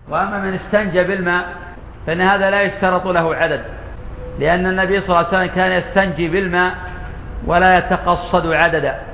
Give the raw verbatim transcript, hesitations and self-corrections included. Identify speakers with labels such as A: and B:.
A: وأما من استنجى بالماء فإن هذا لا يشترط له عدد، لأن النبي صلى الله عليه وسلم كان يستنجي بالماء ولا يتقصد عددا.